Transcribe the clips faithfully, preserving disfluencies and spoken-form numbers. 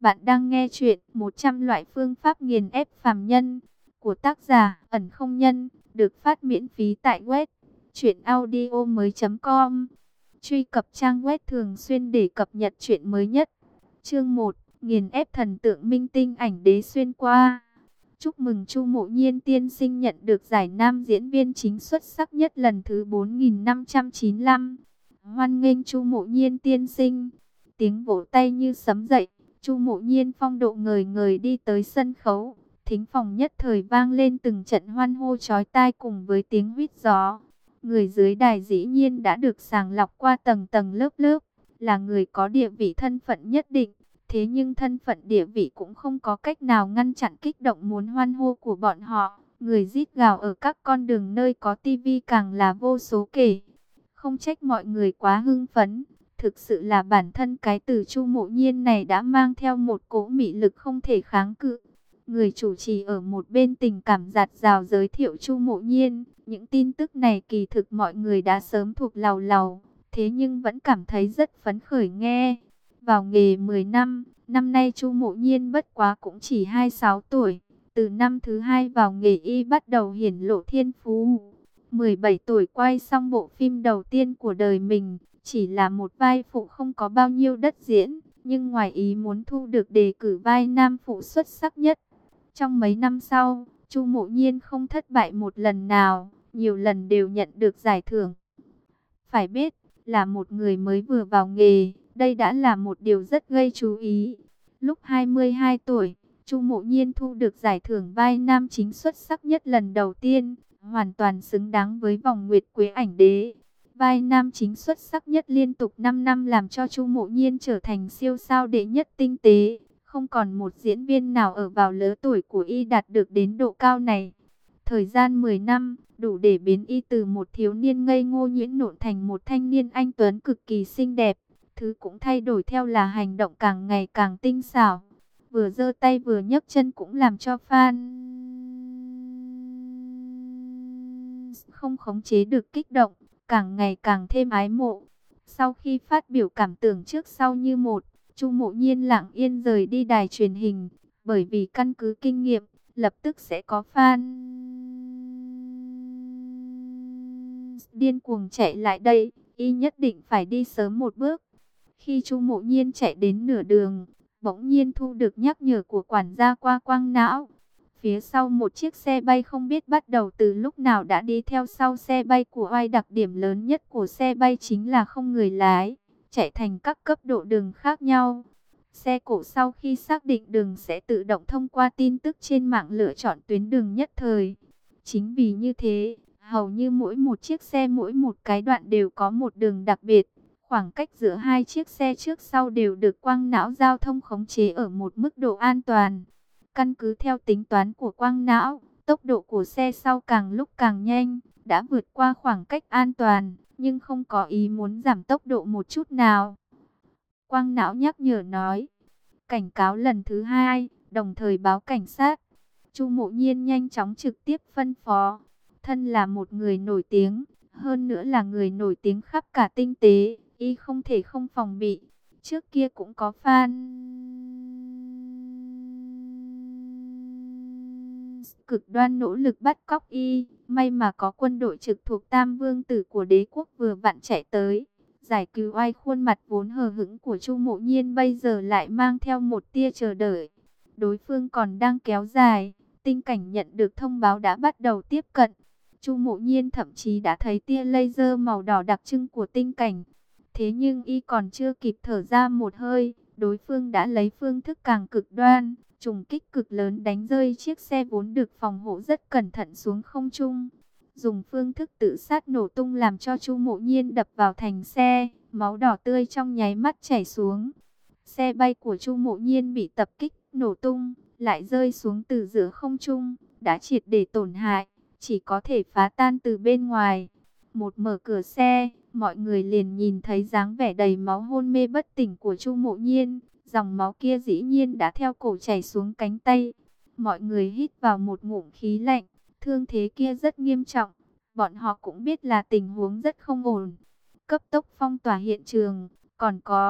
Bạn đang nghe chuyện một trăm loại phương pháp nghiền ép phàm nhân của tác giả Ẩn Không Nhân, được phát miễn phí tại web truyệnaudiomoi chấm com. Truy cập trang web thường xuyên để cập nhật chuyện mới nhất. Chương một: Nghiền ép thần tượng minh tinh ảnh đế xuyên qua. Chúc mừng Chu Mộ Nhiên tiên sinh nhận được giải nam diễn viên chính xuất sắc nhất lần thứ bốn nghìn năm trăm chín mươi lăm. Hoan nghênh Chu Mộ Nhiên tiên sinh. Tiếng vỗ tay như sấm dậy. Chu Mộ Nhiên phong độ ngời ngời đi tới sân khấu, thính phòng nhất thời vang lên từng trận hoan hô chói tai cùng với tiếng huýt gió. Người dưới đài dĩ nhiên đã được sàng lọc qua tầng tầng lớp lớp, là người có địa vị thân phận nhất định. Thế nhưng thân phận địa vị cũng không có cách nào ngăn chặn kích động muốn hoan hô của bọn họ. Người rít gào ở các con đường nơi có tivi càng là vô số kể. Không trách mọi người quá hưng phấn. Thực sự là bản thân cái từ Chu Mộ Nhiên này đã mang theo một cỗ mị lực không thể kháng cự. Người chủ trì ở một bên tình cảm dạt dào giới thiệu Chu Mộ Nhiên. Những tin tức này kỳ thực mọi người đã sớm thuộc lầu lầu, thế nhưng vẫn cảm thấy rất phấn khởi nghe. Vào nghề mười năm, năm nay Chu Mộ Nhiên bất quá cũng chỉ hai mươi sáu tuổi. Từ năm thứ hai vào nghề y bắt đầu hiển lộ thiên phú. mười bảy tuổi quay xong bộ phim đầu tiên của đời mình. Chỉ là một vai phụ không có bao nhiêu đất diễn, nhưng ngoài ý muốn thu được đề cử vai nam phụ xuất sắc nhất. Trong mấy năm sau, Chu Mộ Nhiên không thất bại một lần nào, nhiều lần đều nhận được giải thưởng. Phải biết, là một người mới vừa vào nghề, đây đã là một điều rất gây chú ý. Lúc hai mươi hai tuổi, Chu Mộ Nhiên thu được giải thưởng vai nam chính xuất sắc nhất lần đầu tiên, hoàn toàn xứng đáng với vòng nguyệt quế ảnh đế. Vai nam chính xuất sắc nhất liên tục năm năm làm cho Chu Mộ Nhiên trở thành siêu sao đệ nhất tinh tế. Không còn một diễn viên nào ở vào lứa tuổi của y đạt được đến độ cao này. Thời gian mười năm, đủ để biến y từ một thiếu niên ngây ngô nhuyễn nộn thành một thanh niên anh tuấn cực kỳ xinh đẹp. Thứ cũng thay đổi theo là hành động càng ngày càng tinh xảo. Vừa giơ tay vừa nhấc chân cũng làm cho fan không khống chế được kích động, càng ngày càng thêm ái mộ. Sau khi phát biểu cảm tưởng trước sau như một, Chu Mộ Nhiên lặng yên rời đi đài truyền hình, bởi vì căn cứ kinh nghiệm, lập tức sẽ có fan điên cuồng chạy lại đây, y nhất định phải đi sớm một bước. Khi Chu Mộ Nhiên chạy đến nửa đường, bỗng nhiên thu được nhắc nhở của quản gia qua quang não. Phía sau một chiếc xe bay không biết bắt đầu từ lúc nào đã đi theo sau xe bay của oai. Đặc điểm lớn nhất của xe bay chính là không người lái, chạy thành các cấp độ đường khác nhau. Xe cổ sau khi xác định đường sẽ tự động thông qua tin tức trên mạng lựa chọn tuyến đường nhất thời. Chính vì như thế, hầu như mỗi một chiếc xe mỗi một cái đoạn đều có một đường đặc biệt. Khoảng cách giữa hai chiếc xe trước sau đều được quang não giao thông khống chế ở một mức độ an toàn. Căn cứ theo tính toán của quang não, tốc độ của xe sau càng lúc càng nhanh, đã vượt qua khoảng cách an toàn, nhưng không có ý muốn giảm tốc độ một chút nào. Quang não nhắc nhở nói, cảnh cáo lần thứ hai, đồng thời báo cảnh sát. Chu Mộ Nhiên nhanh chóng trực tiếp phân phó, thân là một người nổi tiếng, hơn nữa là người nổi tiếng khắp cả tinh tế, y không thể không phòng bị. Trước kia cũng có fan cực đoan nỗ lực bắt cóc y, may mà có quân đội trực thuộc Tam Vương tử của đế quốc vừa vặn chạy tới, giải cứu oai. Khuôn mặt vốn hờ hững của Chu Mộ Nhiên bây giờ lại mang theo một tia chờ đợi. Đối phương còn đang kéo dài, tinh cảnh nhận được thông báo đã bắt đầu tiếp cận. Chu Mộ Nhiên thậm chí đã thấy tia laser màu đỏ đặc trưng của tinh cảnh. Thế nhưng y còn chưa kịp thở ra một hơi, đối phương đã lấy phương thức càng cực đoan, trùng kích cực lớn đánh rơi chiếc xe vốn được phòng hộ rất cẩn thận xuống không trung. Dùng phương thức tự sát nổ tung làm cho Chu Mộ Nhiên đập vào thành xe, máu đỏ tươi trong nháy mắt chảy xuống. Xe bay của Chu Mộ Nhiên bị tập kích, nổ tung, lại rơi xuống từ giữa không trung, đã triệt để tổn hại, chỉ có thể phá tan từ bên ngoài. Một mở cửa xe, mọi người liền nhìn thấy dáng vẻ đầy máu hôn mê bất tỉnh của Chu Mộ Nhiên. Dòng máu kia dĩ nhiên đã theo cổ chảy xuống cánh tay. Mọi người hít vào một ngụm khí lạnh, thương thế kia rất nghiêm trọng. Bọn họ cũng biết là tình huống rất không ổn. Cấp tốc phong tỏa hiện trường, còn có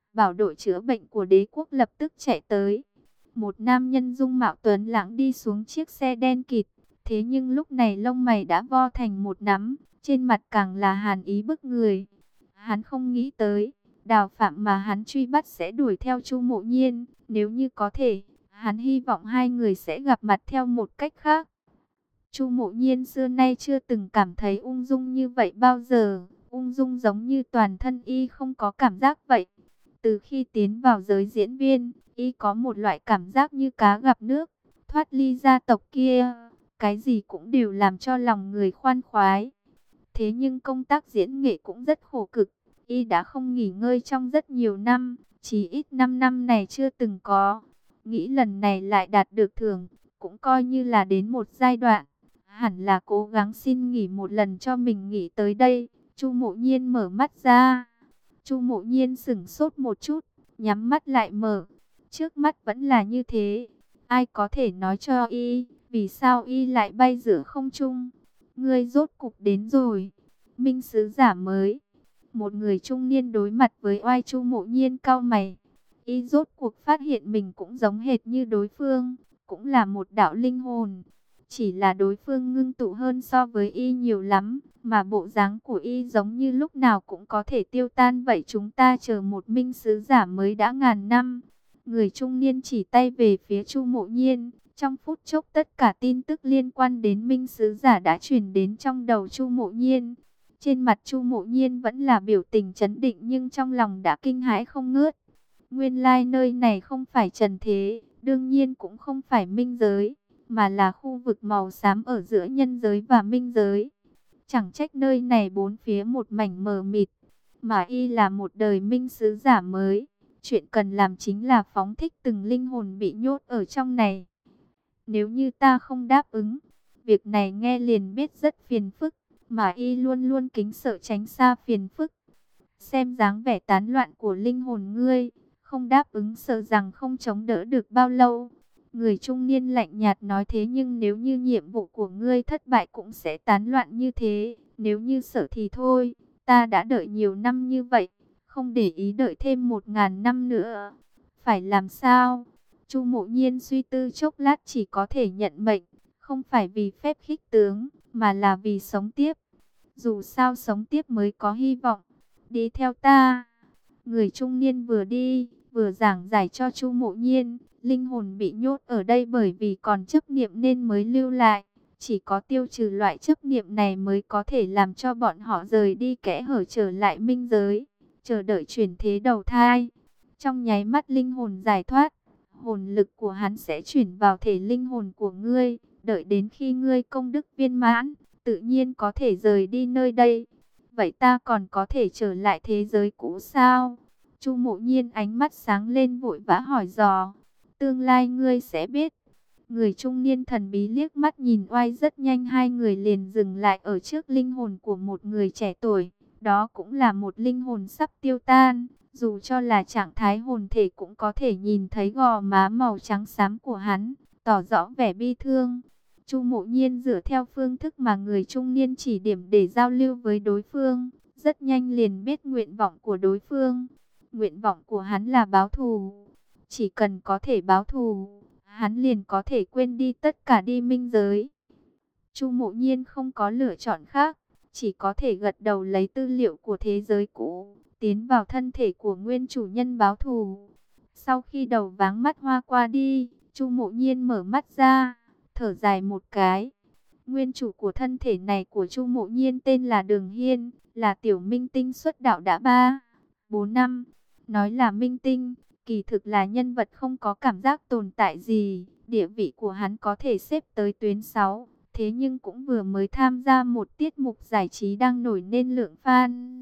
bảo đội chữa bệnh của đế quốc lập tức chạy tới. Một nam nhân dung mạo tuấn lãng đi xuống chiếc xe đen kịt. Thế nhưng lúc này lông mày đã vo thành một nắm, trên mặt càng là hàn ý bức người. Hắn không nghĩ tới, Đào Phạm mà hắn truy bắt sẽ đuổi theo Chu Mộ Nhiên. Nếu như có thể, hắn hy vọng hai người sẽ gặp mặt theo một cách khác. Chu Mộ Nhiên xưa nay chưa từng cảm thấy ung dung như vậy bao giờ. Ung dung giống như toàn thân y không có cảm giác vậy. Từ khi tiến vào giới diễn viên, y có một loại cảm giác như cá gặp nước, thoát ly gia tộc kia, cái gì cũng đều làm cho lòng người khoan khoái. Thế nhưng công tác diễn nghệ cũng rất khổ cực, y đã không nghỉ ngơi trong rất nhiều năm, chỉ ít năm năm này chưa từng có. Nghĩ lần này lại đạt được thưởng, cũng coi như là đến một giai đoạn. Hẳn là cố gắng xin nghỉ một lần cho mình nghỉ tới đây. Chu Mộ Nhiên mở mắt ra. Chu Mộ Nhiên sững sốt một chút, nhắm mắt lại mở. Trước mắt vẫn là như thế. Ai có thể nói cho y, vì sao y lại bay giữa không trung? Ngươi rốt cục đến rồi. Minh sứ giả mới. Một người trung niên đối mặt với oai. Chu Mộ Nhiên cau mày. Y rốt cuộc phát hiện mình cũng giống hệt như đối phương, cũng là một đạo linh hồn. Chỉ là đối phương ngưng tụ hơn so với y nhiều lắm, mà bộ dáng của y giống như lúc nào cũng có thể tiêu tan vậy. Chúng ta chờ một minh sứ giả mới đã ngàn năm. Người trung niên chỉ tay về phía Chu Mộ Nhiên. Trong phút chốc tất cả tin tức liên quan đến minh sứ giả đã truyền đến trong đầu Chu Mộ Nhiên. Trên mặt Chu Mộ Nhiên vẫn là biểu tình trấn định, nhưng trong lòng đã kinh hãi không ngớt. Nguyên lai nơi này không phải trần thế, đương nhiên cũng không phải minh giới, mà là khu vực màu xám ở giữa nhân giới và minh giới. Chẳng trách nơi này bốn phía một mảnh mờ mịt, mà y là một đời minh sứ giả mới. Chuyện cần làm chính là phóng thích từng linh hồn bị nhốt ở trong này. Nếu như ta không đáp ứng, việc này nghe liền biết rất phiền phức, mà y luôn luôn kính sợ tránh xa phiền phức. Xem dáng vẻ tán loạn của linh hồn ngươi, không đáp ứng sợ rằng không chống đỡ được bao lâu. Người trung niên lạnh nhạt nói, thế nhưng nếu như nhiệm vụ của ngươi thất bại cũng sẽ tán loạn như thế. Nếu như sợ thì thôi, ta đã đợi nhiều năm như vậy, không để ý đợi thêm một ngàn năm nữa. Phải làm sao? Chu Mộ Nhiên suy tư chốc lát chỉ có thể nhận mệnh, không phải vì phép khích tướng, mà là vì sống tiếp. Dù sao sống tiếp mới có hy vọng. Đi theo ta. Người trung niên vừa đi, vừa giảng giải cho Chu Mộ Nhiên. Linh hồn bị nhốt ở đây bởi vì còn chấp niệm nên mới lưu lại. Chỉ có tiêu trừ loại chấp niệm này mới có thể làm cho bọn họ rời đi kẽ hở trở lại minh giới, chờ đợi chuyển thế đầu thai. Trong nháy mắt linh hồn giải thoát, hồn lực của hắn sẽ chuyển vào thể linh hồn của ngươi. Đợi đến khi ngươi công đức viên mãn, tự nhiên có thể rời đi nơi đây. Vậy ta còn có thể trở lại thế giới cũ sao? Chu Mộ Nhiên ánh mắt sáng lên vội vã hỏi dò. Tương lai ngươi sẽ biết. Người trung niên thần bí liếc mắt nhìn oai, rất nhanh hai người liền dừng lại ở trước linh hồn của một người trẻ tuổi. Đó cũng là một linh hồn sắp tiêu tan. Dù cho là trạng thái hồn thể cũng có thể nhìn thấy gò má màu trắng xám của hắn, tỏ rõ vẻ bi thương. Chu Mộ Nhiên dựa theo phương thức mà người trung niên chỉ điểm để giao lưu với đối phương, rất nhanh liền biết nguyện vọng của đối phương. Nguyện vọng của hắn là báo thù. Chỉ cần có thể báo thù, hắn liền có thể quên đi tất cả đi minh giới. Chu Mộ Nhiên không có lựa chọn khác, chỉ có thể gật đầu lấy tư liệu của thế giới cũ, tiến vào thân thể của nguyên chủ nhân báo thù. Sau khi đầu váng mắt hoa qua đi, Chu Mộ Nhiên mở mắt ra, thở dài một cái. Nguyên chủ của thân thể này của Chu Mộ Nhiên tên là Đường Hiên, là tiểu minh tinh xuất đạo đã ba, bốn năm. Nói là minh tinh, kỳ thực là nhân vật không có cảm giác tồn tại gì. Địa vị của hắn có thể xếp tới tuyến sáu. Thế nhưng cũng vừa mới tham gia một tiết mục giải trí đang nổi nên lượng fan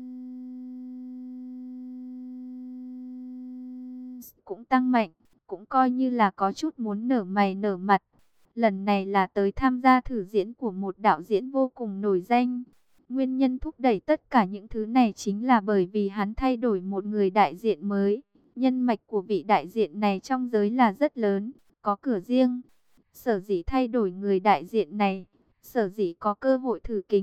cũng tăng mạnh, cũng coi như là có chút muốn nở mày nở mặt. Lần này là tới tham gia thử diễn của một đạo diễn vô cùng nổi danh. Nguyên nhân thúc đẩy tất cả những thứ này chính là bởi vì hắn thay đổi một người đại diện mới. Nhân mạch của vị đại diện này trong giới là rất lớn, có cửa riêng. Sở dĩ thay đổi người đại diện này, sở dĩ có cơ hội thử kính,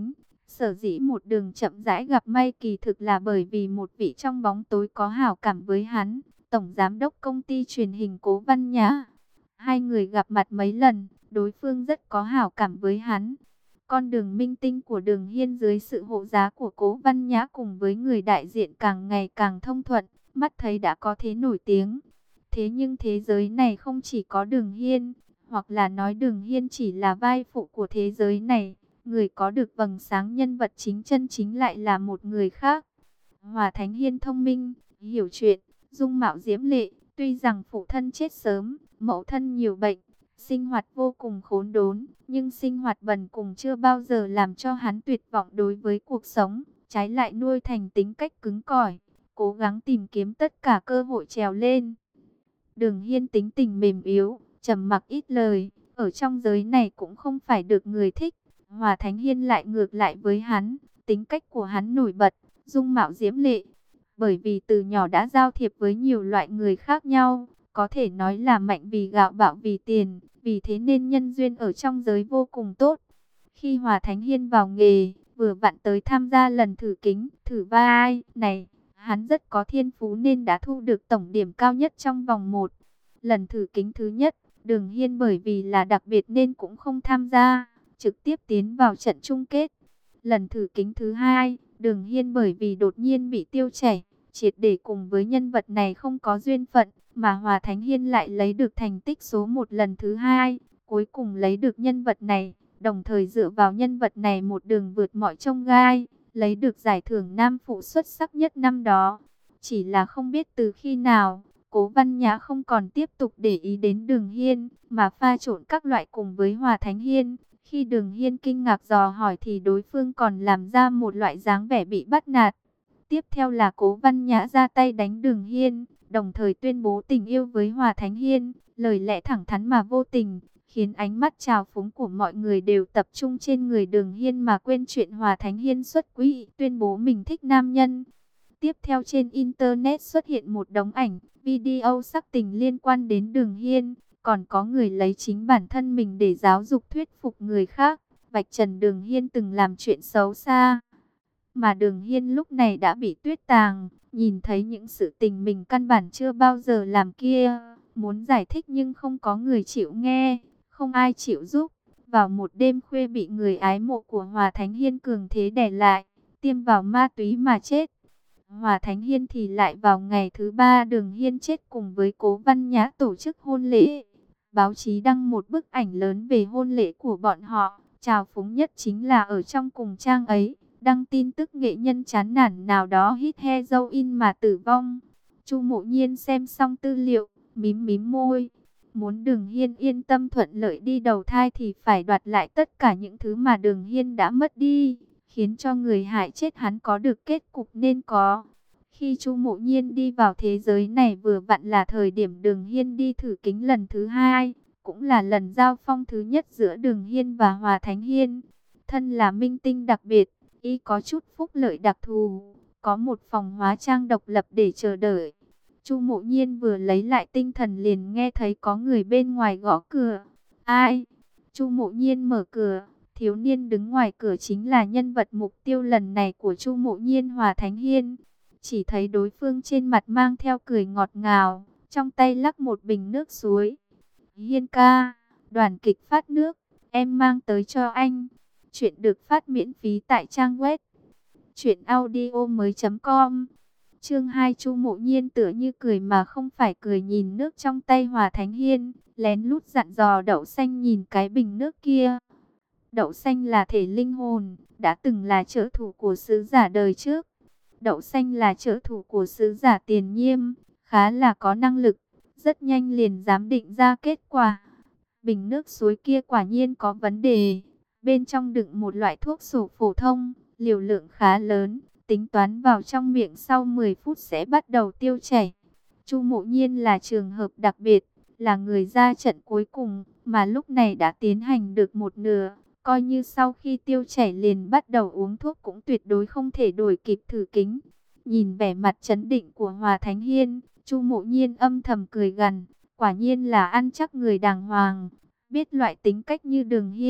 Sở dĩ một đường chậm rãi gặp may kỳ thực là bởi vì một vị trong bóng tối có hảo cảm với hắn, tổng giám đốc công ty truyền hình Cố Văn Nhã. Hai người gặp mặt mấy lần, đối phương rất có hảo cảm với hắn. Con đường minh tinh của Đường Hiên dưới sự hộ giá của Cố Văn Nhã cùng với người đại diện càng ngày càng thông thuận, mắt thấy đã có thế nổi tiếng. Thế nhưng thế giới này không chỉ có Đường Hiên, hoặc là nói Đường Hiên chỉ là vai phụ của thế giới này. Người có được vầng sáng nhân vật chính chân chính lại là một người khác. Hòa Thánh Hiên thông minh, hiểu chuyện, dung mạo diễm lệ, tuy rằng phụ thân chết sớm, mẫu thân nhiều bệnh, sinh hoạt vô cùng khốn đốn, nhưng sinh hoạt bần cùng chưa bao giờ làm cho hắn tuyệt vọng đối với cuộc sống, trái lại nuôi thành tính cách cứng cỏi, cố gắng tìm kiếm tất cả cơ hội trèo lên. Đường Hiên tính tình mềm yếu, trầm mặc ít lời, ở trong giới này cũng không phải được người thích. Hòa Thánh Hiên lại ngược lại với hắn, tính cách của hắn nổi bật, dung mạo diễm lệ. Bởi vì từ nhỏ đã giao thiệp với nhiều loại người khác nhau, có thể nói là mạnh vì gạo bạo vì tiền, vì thế nên nhân duyên ở trong giới vô cùng tốt. Khi Hòa Thánh Hiên vào nghề, vừa vặn tới tham gia lần thử kính, thử vai này, hắn rất có thiên phú nên đã thu được tổng điểm cao nhất trong vòng một. Lần thử kính thứ nhất, Đường Hiên bởi vì là đặc biệt nên cũng không tham gia, trực tiếp tiến vào trận chung kết. Lần thử kính thứ hai, Đường Hiên bởi vì đột nhiên bị tiêu chảy, triệt để cùng với nhân vật này không có duyên phận, mà Hòa Thánh Hiên lại lấy được thành tích số một lần thứ hai, cuối cùng lấy được nhân vật này, đồng thời dựa vào nhân vật này một đường vượt mọi chông gai, lấy được giải thưởng nam phụ xuất sắc nhất năm đó. Chỉ là không biết từ khi nào, Cố Văn Nhã không còn tiếp tục để ý đến Đường Hiên, mà pha trộn các loại cùng với Hòa Thánh Hiên. Khi Đường Hiên kinh ngạc dò hỏi thì đối phương còn làm ra một loại dáng vẻ bị bắt nạt. Tiếp theo là Cố Văn Nhã ra tay đánh Đường Hiên, đồng thời tuyên bố tình yêu với Hòa Thánh Hiên, lời lẽ thẳng thắn mà vô tình, khiến ánh mắt trào phúng của mọi người đều tập trung trên người Đường Hiên mà quên chuyện Hòa Thánh Hiên xuất quỹ, tuyên bố mình thích nam nhân. Tiếp theo trên Internet xuất hiện một đống ảnh, video sắc tình liên quan đến Đường Hiên, còn có người lấy chính bản thân mình để giáo dục thuyết phục người khác, vạch trần Đường Hiên từng làm chuyện xấu xa. Mà Đường Hiên lúc này đã bị tuyết tàng, nhìn thấy những sự tình mình căn bản chưa bao giờ làm kia, muốn giải thích nhưng không có người chịu nghe, không ai chịu giúp. Vào một đêm khuya bị người ái mộ của Hòa Thánh Hiên cường thế đè lại, tiêm vào ma túy mà chết. Hòa Thánh Hiên thì lại vào ngày thứ ba Đường Hiên chết cùng với Cố Văn Nhã tổ chức hôn lễ. Báo chí đăng một bức ảnh lớn về hôn lễ của bọn họ, trào phúng nhất chính là ở trong cùng trang ấy, đăng tin tức nghệ nhân chán nản nào đó hít heroin mà tử vong. Chu Mộ Nhiên xem xong tư liệu, mím mím môi. Muốn Đường Hiên yên tâm thuận lợi đi đầu thai thì phải đoạt lại tất cả những thứ mà Đường Hiên đã mất đi, khiến cho người hại chết hắn có được kết cục nên có. Khi Chu Mộ Nhiên đi vào thế giới này vừa vặn là thời điểm Đường Hiên đi thử kính lần thứ hai, cũng là lần giao phong thứ nhất giữa Đường Hiên và Hòa Thánh Hiên. Thân là minh tinh đặc biệt, y có chút phúc lợi đặc thù, có một phòng hóa trang độc lập để chờ đợi. Chu Mộ Nhiên vừa lấy lại tinh thần liền nghe thấy có người bên ngoài gõ cửa. Ai? Chu Mộ Nhiên mở cửa. Thiếu niên đứng ngoài cửa chính là nhân vật mục tiêu lần này của Chu Mộ Nhiên, Hòa Thánh Hiên. Chỉ thấy đối phương trên mặt mang theo cười ngọt ngào, trong tay lắc một bình nước suối. Hiên ca, đoàn kịch phát nước, em mang tới cho anh. Chuyện được phát miễn phí tại trang web truyện audio mới chấm com. Chương hai. Chu Mộ Nhiên tựa như cười mà không phải cười nhìn nước trong tay Hòa Thánh Hiên, lén lút dặn dò Đậu Xanh nhìn cái bình nước kia. Đậu Xanh là thể linh hồn, đã từng là trợ thủ của sứ giả đời trước. Đậu Xanh là trợ thủ của sứ giả Tiền Nhiêm, khá là có năng lực, rất nhanh liền giám định ra kết quả. Bình nước suối kia quả nhiên có vấn đề, bên trong đựng một loại thuốc sổ phổ thông, liều lượng khá lớn, tính toán vào trong miệng sau mười phút sẽ bắt đầu tiêu chảy. Chu Mộ Nhiên là trường hợp đặc biệt, là người ra trận cuối cùng, mà lúc này đã tiến hành được một nửa. Coi như sau khi tiêu chảy liền bắt đầu uống thuốc cũng tuyệt đối không thể đổi kịp thử kính. Nhìn vẻ mặt trấn định của Hòa Thánh Hiên, Chu Mộ Nhiên âm thầm cười gằn, quả nhiên là ăn chắc người đàng hoàng. Biết loại tính cách như Đường Hiên,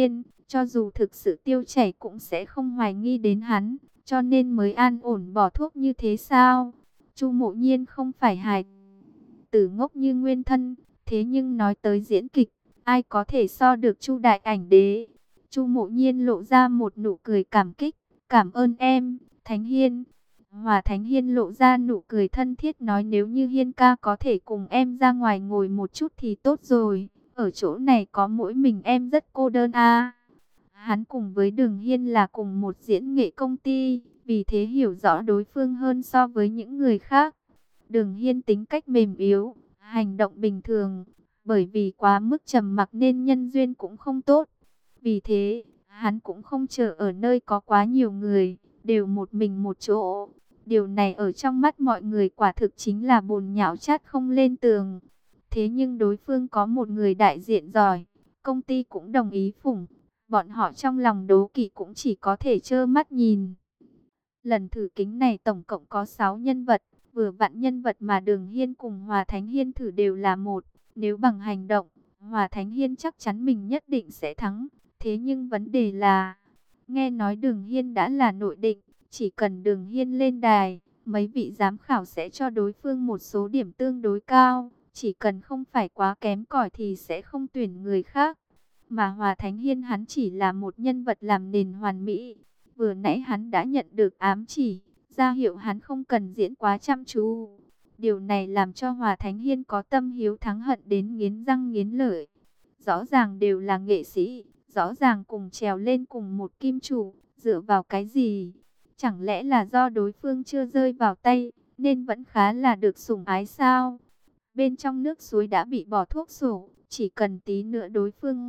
Cho dù thực sự tiêu chảy cũng sẽ không hoài nghi đến hắn, cho nên mới an ổn bỏ thuốc như thế sao? Chu Mộ Nhiên không phải hài tử ngốc như Nguyên Thân, thế nhưng nói tới diễn kịch, ai có thể so được Chu Đại Ảnh Đế? Chu Mộ Nhiên lộ ra một nụ cười cảm kích, cảm ơn em, Thánh Hiên. Hòa Thánh Hiên lộ ra nụ cười thân thiết nói nếu như Hiên ca có thể cùng em ra ngoài ngồi một chút thì tốt rồi, ở chỗ này có mỗi mình em rất cô đơn a. Hắn cùng với Đường Hiên là cùng một diễn nghệ công ty, vì thế hiểu rõ đối phương hơn so với những người khác. Đường Hiên tính cách mềm yếu, hành động bình thường, bởi vì quá mức trầm mặc nên nhân duyên cũng không tốt. Vì thế, hắn cũng không chờ ở nơi có quá nhiều người, đều một mình một chỗ. Điều này ở trong mắt mọi người quả thực chính là bùn nhão chát không lên tường. Thế nhưng đối phương có một người đại diện giỏi, công ty cũng đồng ý phủng. Bọn họ trong lòng đố kỵ cũng chỉ có thể trơ mắt nhìn. Lần thử kính này tổng cộng có sáu nhân vật, vừa vặn nhân vật mà Đường Hiên cùng Hòa Thánh Hiên thử đều là một. Nếu bằng hành động, Hòa Thánh Hiên chắc chắn mình nhất định sẽ thắng. Thế nhưng vấn đề là, nghe nói Đường Hiên đã là nội định, chỉ cần Đường Hiên lên đài, mấy vị giám khảo sẽ cho đối phương một số điểm tương đối cao. Chỉ cần không phải quá kém cỏi thì sẽ không tuyển người khác. Mà Hòa Thánh Hiên hắn chỉ là một nhân vật làm nền hoàn mỹ. Vừa nãy hắn đã nhận được ám chỉ, ra hiệu hắn không cần diễn quá chăm chú. Điều này làm cho Hòa Thánh Hiên có tâm hiếu thắng hận đến nghiến răng nghiến lợi. Rõ ràng đều là nghệ sĩ, rõ ràng cùng trèo lên cùng một kim chủ, dựa vào cái gì? Chẳng lẽ là do đối phương chưa rơi vào tay, nên vẫn khá là được sủng ái sao? Bên trong nước suối đã bị bỏ thuốc sổ, chỉ cần tí nữa đối phương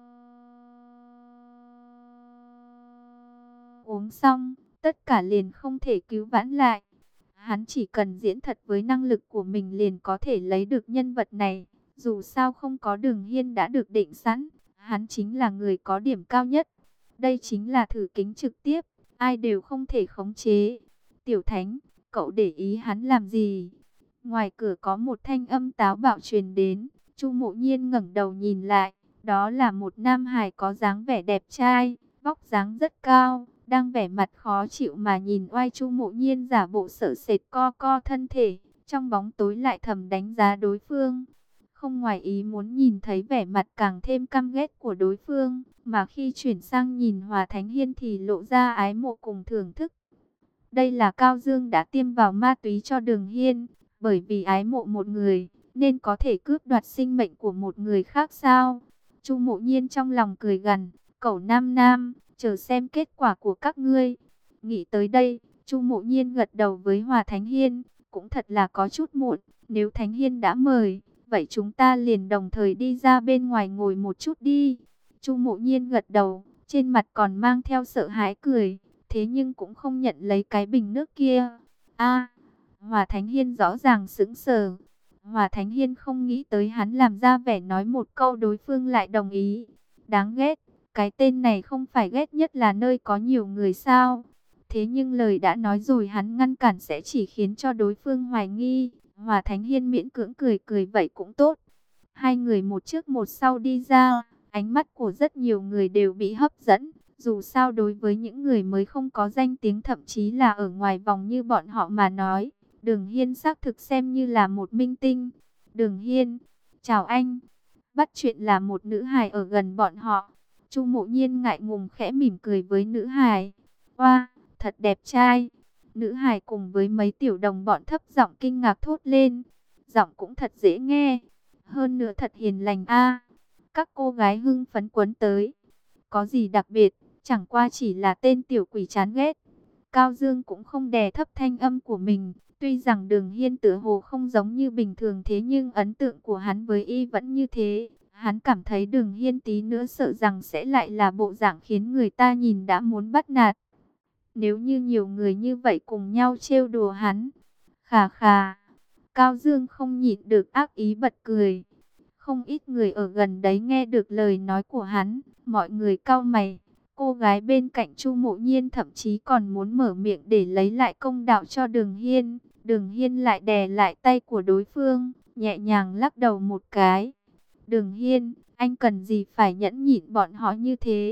uống xong, tất cả liền không thể cứu vãn lại. Hắn chỉ cần diễn thật với năng lực của mình liền có thể lấy được nhân vật này. Dù sao không có Đường Hiên đã được định sẵn, hắn chính là người có điểm cao nhất. Đây chính là thử kính trực tiếp, ai đều không thể khống chế. Tiểu Thánh, cậu để ý hắn làm gì? Ngoài cửa có một thanh âm táo bạo truyền đến, Chu Mộ Nhiên ngẩng đầu nhìn lại, đó là một nam hài có dáng vẻ đẹp trai, vóc dáng rất cao, đang vẻ mặt khó chịu mà nhìn oai Chu Mộ Nhiên giả bộ sợ sệt co co thân thể, trong bóng tối lại thầm đánh giá đối phương. Không ngoài ý muốn nhìn thấy vẻ mặt càng thêm căm ghét của đối phương, mà khi chuyển sang nhìn Hòa Thánh Hiên thì lộ ra ái mộ cùng thưởng thức. Đây là Cao Dương đã tiêm vào ma túy cho Đường Hiên, bởi vì ái mộ một người, nên có thể cướp đoạt sinh mệnh của một người khác sao? Chu Mộ Nhiên trong lòng cười gằn, cẩu nam nam, chờ xem kết quả của các ngươi. Nghĩ tới đây, Chu Mộ Nhiên gật đầu với Hòa Thánh Hiên, cũng thật là có chút muộn, nếu Thánh Hiên đã mời, vậy chúng ta liền đồng thời đi ra bên ngoài ngồi một chút đi. Chu Mộ Nhiên gật đầu, trên mặt còn mang theo sợ hãi cười, thế nhưng cũng không nhận lấy cái bình nước kia. A, Hòa Thánh Hiên rõ ràng sững sờ. Hòa Thánh Hiên không nghĩ tới hắn làm ra vẻ nói một câu đối phương lại đồng ý. Đáng ghét, cái tên này không phải ghét nhất là nơi có nhiều người sao? Thế nhưng lời đã nói rồi hắn ngăn cản sẽ chỉ khiến cho đối phương hoài nghi. Hòa Thánh Hiên miễn cưỡng cười cười vậy cũng tốt. Hai người một trước một sau đi ra, ánh mắt của rất nhiều người đều bị hấp dẫn. Dù sao đối với những người mới không có danh tiếng thậm chí là ở ngoài vòng như bọn họ mà nói, Đường Hiên xác thực xem như là một minh tinh. Đường Hiên, chào anh. Bắt chuyện là một nữ hài ở gần bọn họ. Chu Mộ Nhiên ngại ngùng khẽ mỉm cười với nữ hài. Oa, thật đẹp trai. Nữ hài cùng với mấy tiểu đồng bọn thấp giọng kinh ngạc thốt lên. Giọng cũng thật dễ nghe. Hơn nữa thật hiền lành a. Các cô gái hưng phấn quấn tới. Có gì đặc biệt, chẳng qua chỉ là tên tiểu quỷ chán ghét. Cao Dương cũng không đè thấp thanh âm của mình. Tuy rằng Đường Hiên tựa hồ không giống như bình thường thế nhưng ấn tượng của hắn với y vẫn như thế. Hắn cảm thấy Đường Hiên tí nữa sợ rằng sẽ lại là bộ dạng khiến người ta nhìn đã muốn bắt nạt. Nếu như nhiều người như vậy cùng nhau trêu đùa hắn. Khà khà. Cao Dương không nhịn được ác ý bật cười. Không ít người ở gần đấy nghe được lời nói của hắn. Mọi người cau mày. Cô gái bên cạnh Chu Mộ Nhiên thậm chí còn muốn mở miệng để lấy lại công đạo cho Đường Hiên. Đường Hiên lại đè lại tay của đối phương, nhẹ nhàng lắc đầu một cái. Đường Hiên, anh cần gì phải nhẫn nhịn bọn họ như thế?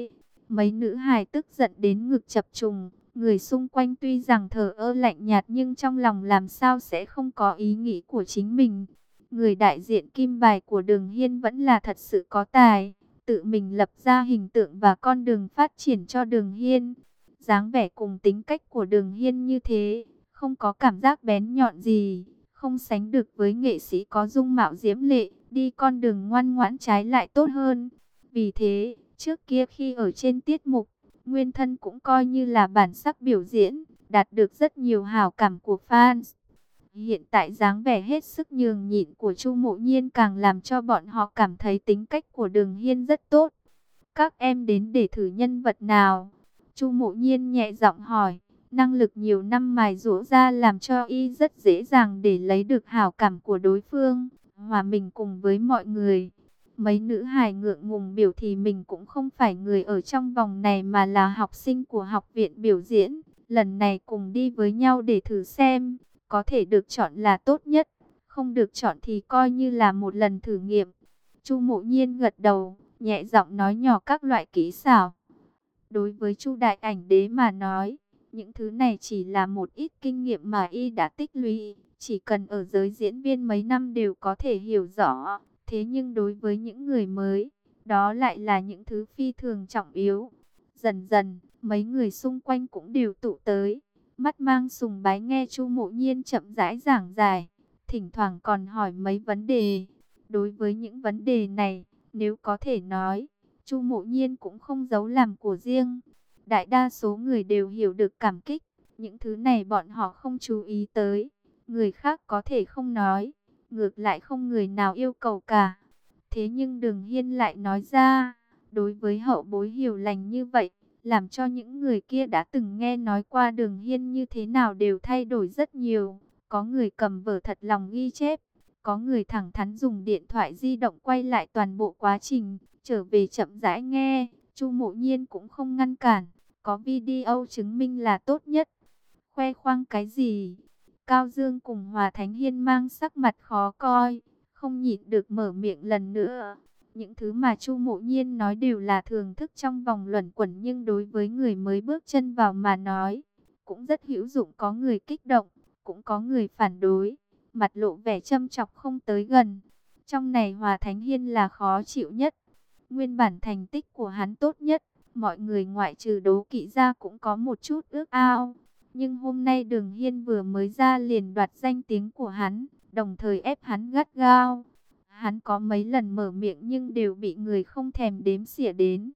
Mấy nữ hài tức giận đến ngực chập trùng. Người xung quanh tuy rằng thờ ơ lạnh nhạt nhưng trong lòng làm sao sẽ không có ý nghĩ của chính mình. Người đại diện kim bài của Đường Hiên vẫn là thật sự có tài, tự mình lập ra hình tượng và con đường phát triển cho Đường Hiên. Dáng vẻ cùng tính cách của Đường Hiên như thế, không có cảm giác bén nhọn gì, không sánh được với nghệ sĩ có dung mạo diễm lệ, đi con đường ngoan ngoãn trái lại tốt hơn. Vì thế, trước kia khi ở trên tiết mục, Nguyên Thân cũng coi như là bản sắc biểu diễn, đạt được rất nhiều hảo cảm của fans. Hiện tại dáng vẻ hết sức nhường nhịn của Chu Mộ Nhiên càng làm cho bọn họ cảm thấy tính cách của Đường Hiên rất tốt. Các em đến để thử nhân vật nào? Chu Mộ Nhiên nhẹ giọng hỏi. Năng lực nhiều năm mài giũa ra làm cho y rất dễ dàng để lấy được hảo cảm của đối phương, hòa mình cùng với mọi người. Mấy nữ hài ngượng ngùng biểu thì mình cũng không phải người ở trong vòng này mà là học sinh của học viện biểu diễn. Lần này cùng đi với nhau để thử xem, có thể được chọn là tốt nhất, không được chọn thì coi như là một lần thử nghiệm. Chu Mộ Nhiên gật đầu, nhẹ giọng nói nhỏ các loại kỹ xảo. Đối với Chu Đại Ảnh Đế mà nói, những thứ này chỉ là một ít kinh nghiệm mà y đã tích lũy, chỉ cần ở giới diễn viên mấy năm đều có thể hiểu rõ. Thế nhưng đối với những người mới, đó lại là những thứ phi thường trọng yếu. Dần dần, mấy người xung quanh cũng đều tụ tới, mắt mang sùng bái nghe Chu Mộ Nhiên chậm rãi giảng giải, thỉnh thoảng còn hỏi mấy vấn đề. Đối với những vấn đề này, nếu có thể nói, Chu Mộ Nhiên cũng không giấu làm của riêng. Đại đa số người đều hiểu được cảm kích, những thứ này bọn họ không chú ý tới. Người khác có thể không nói, ngược lại không người nào yêu cầu cả. Thế nhưng Đường Hiên lại nói ra, đối với hậu bối hiểu lành như vậy, làm cho những người kia đã từng nghe nói qua Đường Hiên như thế nào đều thay đổi rất nhiều. Có người cầm vở thật lòng ghi chép, có người thẳng thắn dùng điện thoại di động quay lại toàn bộ quá trình, trở về chậm rãi nghe. Chu Mộ Nhiên cũng không ngăn cản, có video chứng minh là tốt nhất. Khoe khoang cái gì? Cao Dương cùng Hòa Thánh Hiên mang sắc mặt khó coi, không nhịn được mở miệng lần nữa. Những thứ mà Chu Mộ Nhiên nói đều là thường thức trong vòng luẩn quẩn, nhưng đối với người mới bước chân vào mà nói, cũng rất hữu dụng. Có người kích động, cũng có người phản đối, mặt lộ vẻ châm chọc không tới gần. Trong này Hòa Thánh Hiên là khó chịu nhất. Nguyên bản thành tích của hắn tốt nhất, mọi người ngoại trừ đố kỵ ra cũng có một chút ước ao. Nhưng hôm nay Đường Hiên vừa mới ra liền đoạt danh tiếng của hắn, đồng thời ép hắn gắt gao. Hắn có mấy lần mở miệng nhưng đều bị người không thèm đếm xỉa đến.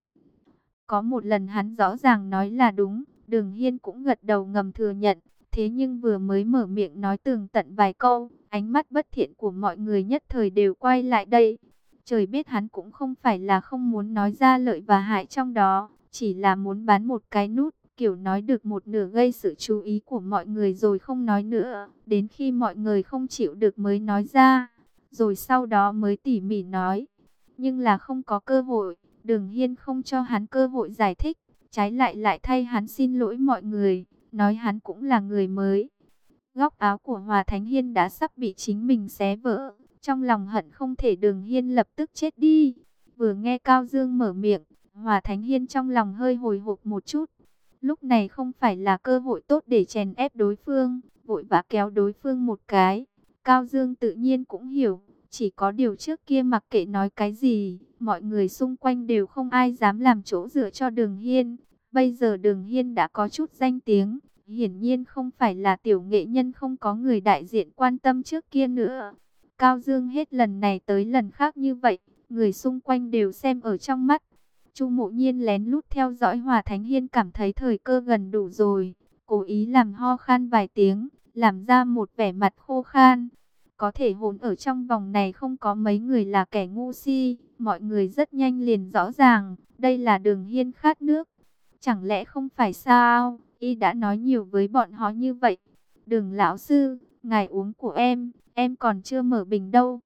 Có một lần hắn rõ ràng nói là đúng, Đường Hiên cũng gật đầu ngầm thừa nhận. Thế nhưng vừa mới mở miệng nói tường tận vài câu, ánh mắt bất thiện của mọi người nhất thời đều quay lại đây. Trời biết hắn cũng không phải là không muốn nói ra lợi và hại trong đó, chỉ là muốn bán một cái nút, kiểu nói được một nửa gây sự chú ý của mọi người rồi không nói nữa, đến khi mọi người không chịu được mới nói ra, rồi sau đó mới tỉ mỉ nói. Nhưng là không có cơ hội, Đường Hiên không cho hắn cơ hội giải thích, trái lại lại thay hắn xin lỗi mọi người, nói hắn cũng là người mới. Góc áo của Hòa Thánh Hiên đã sắp bị chính mình xé vỡ, trong lòng hận không thể Đường Hiên lập tức chết đi. Vừa nghe Cao Dương mở miệng, Hòa Thánh Hiên trong lòng hơi hồi hộp một chút. Lúc này không phải là cơ hội tốt để chèn ép đối phương, vội vã kéo đối phương một cái. Cao Dương tự nhiên cũng hiểu, chỉ có điều trước kia mặc kệ nói cái gì, mọi người xung quanh đều không ai dám làm chỗ dựa cho Đường Hiên. Bây giờ Đường Hiên đã có chút danh tiếng, hiển nhiên không phải là tiểu nghệ nhân không có người đại diện quan tâm trước kia nữa. Cao Dương hết lần này tới lần khác như vậy, người xung quanh đều xem ở trong mắt. Chu Mộ Nhiên lén lút theo dõi Hòa Thánh Hiên, cảm thấy thời cơ gần đủ rồi, cố ý làm ho khan vài tiếng, làm ra một vẻ mặt khô khan. Có thể hồn ở trong vòng này không có mấy người là kẻ ngu si, mọi người rất nhanh liền rõ ràng, đây là Đường Hiên khát nước. Chẳng lẽ không phải sao, y đã nói nhiều với bọn họ như vậy. Đường lão sư, ngài uống của em, em còn chưa mở bình đâu.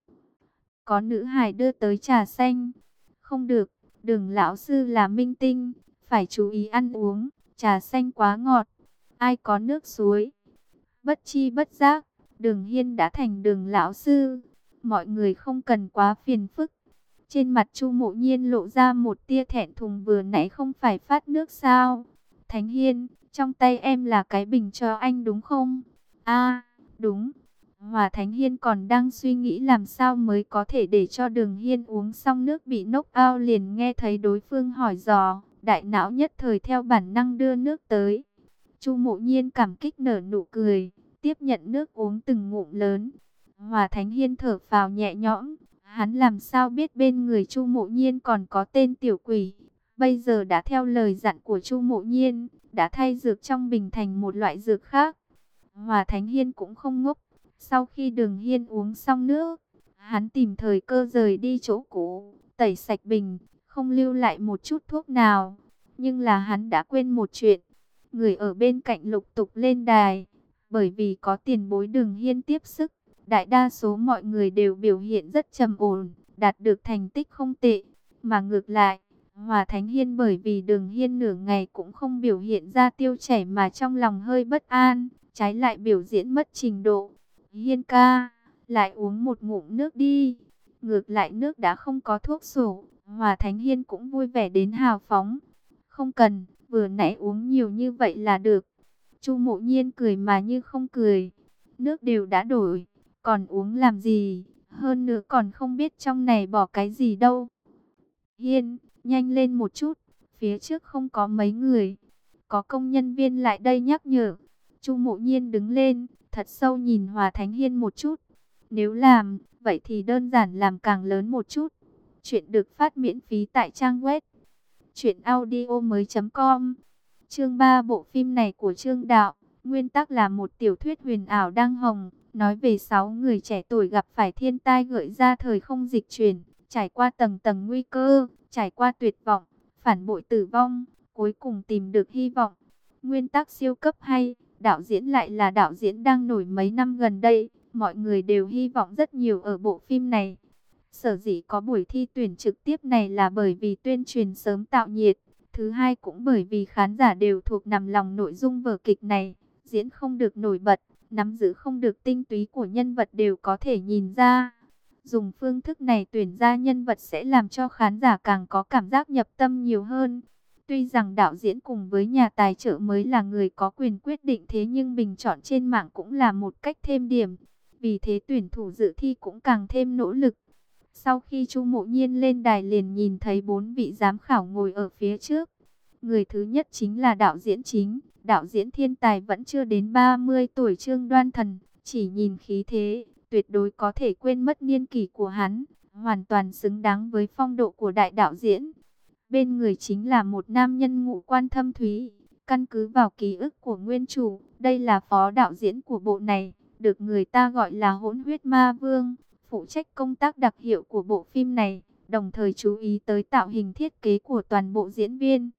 Có nữ hài đưa tới trà xanh. Không được, Đường lão sư là minh tinh, phải chú ý ăn uống, trà xanh quá ngọt. Ai có nước suối? Bất chi bất giác, Đường Hiên đã thành Đường lão sư. Mọi người không cần quá phiền phức. Trên mặt Chu Mộ Nhiên lộ ra một tia thẹn thùng, vừa nãy không phải phát nước sao? Thánh Hiên, trong tay em là cái bình cho anh đúng không? A, đúng. Hòa Thánh Hiên còn đang suy nghĩ làm sao mới có thể để cho Đường Hiên uống xong nước bị knock out, liền nghe thấy đối phương hỏi dò, đại não nhất thời theo bản năng đưa nước tới. Chu Mộ Nhiên cảm kích nở nụ cười, tiếp nhận nước uống từng ngụm lớn. Hòa Thánh Hiên thở phào nhẹ nhõm, hắn làm sao biết bên người Chu Mộ Nhiên còn có tên tiểu quỷ. Bây giờ đã theo lời dặn của Chu Mộ Nhiên, đã thay dược trong bình thành một loại dược khác. Hòa Thánh Hiên cũng không ngốc. Sau khi Đường Hiên uống xong nước, hắn tìm thời cơ rời đi chỗ cũ, tẩy sạch bình, không lưu lại một chút thuốc nào. Nhưng là hắn đã quên một chuyện. Người ở bên cạnh lục tục lên đài. Bởi vì có tiền bối Đường Hiên tiếp sức, đại đa số mọi người đều biểu hiện rất trầm ổn, đạt được thành tích không tệ. Mà ngược lại, Hòa Thánh Hiên bởi vì Đường Hiên nửa ngày cũng không biểu hiện ra tiêu chảy mà trong lòng hơi bất an, trái lại biểu diễn mất trình độ. Hiên ca, lại uống một ngụm nước đi. Ngược lại nước đã không có thuốc sổ, Hòa Thánh Hiên cũng vui vẻ đến hào phóng. Không cần, vừa nãy uống nhiều như vậy là được. Chu Mộ Nhiên cười mà như không cười. Nước đều đã đổi, còn uống làm gì? Hơn nữa còn không biết trong này bỏ cái gì đâu. Hiên, nhanh lên một chút, phía trước không có mấy người. Có công nhân viên lại đây nhắc nhở. Chu Mộ Nhiên đứng lên, thật sâu nhìn Hòa Thánh Hiên một chút. Nếu làm, vậy thì đơn giản làm càng lớn một chút. Chuyện được phát miễn phí tại trang web truyện audio mới chấm com. Chương ba bộ phim này của Trương Đạo, nguyên tác là một tiểu thuyết huyền ảo đang hồng, nói về sáu người trẻ tuổi gặp phải thiên tai gợi ra thời không dịch chuyển, trải qua tầng tầng nguy cơ, trải qua tuyệt vọng, phản bội tử vong, cuối cùng tìm được hy vọng. Nguyên tác siêu cấp hay, đạo diễn lại là đạo diễn đang nổi mấy năm gần đây, mọi người đều hy vọng rất nhiều ở bộ phim này. Sở dĩ có buổi thi tuyển trực tiếp này là bởi vì tuyên truyền sớm tạo nhiệt. Thứ hai cũng bởi vì khán giả đều thuộc nằm lòng nội dung vở kịch này. Diễn không được nổi bật, nắm giữ không được tinh túy của nhân vật đều có thể nhìn ra. Dùng phương thức này tuyển ra nhân vật sẽ làm cho khán giả càng có cảm giác nhập tâm nhiều hơn. Tuy rằng đạo diễn cùng với nhà tài trợ mới là người có quyền quyết định, thế nhưng bình chọn trên mạng cũng là một cách thêm điểm. Vì thế tuyển thủ dự thi cũng càng thêm nỗ lực. Sau khi Chu Mộ Nhiên lên đài liền nhìn thấy bốn vị giám khảo ngồi ở phía trước. Người thứ nhất chính là đạo diễn chính, đạo diễn thiên tài vẫn chưa đến ba mươi tuổi Trương Đoan Thần. Chỉ nhìn khí thế, tuyệt đối có thể quên mất niên kỷ của hắn, hoàn toàn xứng đáng với phong độ của đại đạo diễn. Bên người chính là một nam nhân ngũ quan thâm thúy, căn cứ vào ký ức của nguyên chủ, đây là phó đạo diễn của bộ này, được người ta gọi là Hỗn Huyết Ma Vương, phụ trách công tác đặc hiệu của bộ phim này, đồng thời chú ý tới tạo hình thiết kế của toàn bộ diễn viên.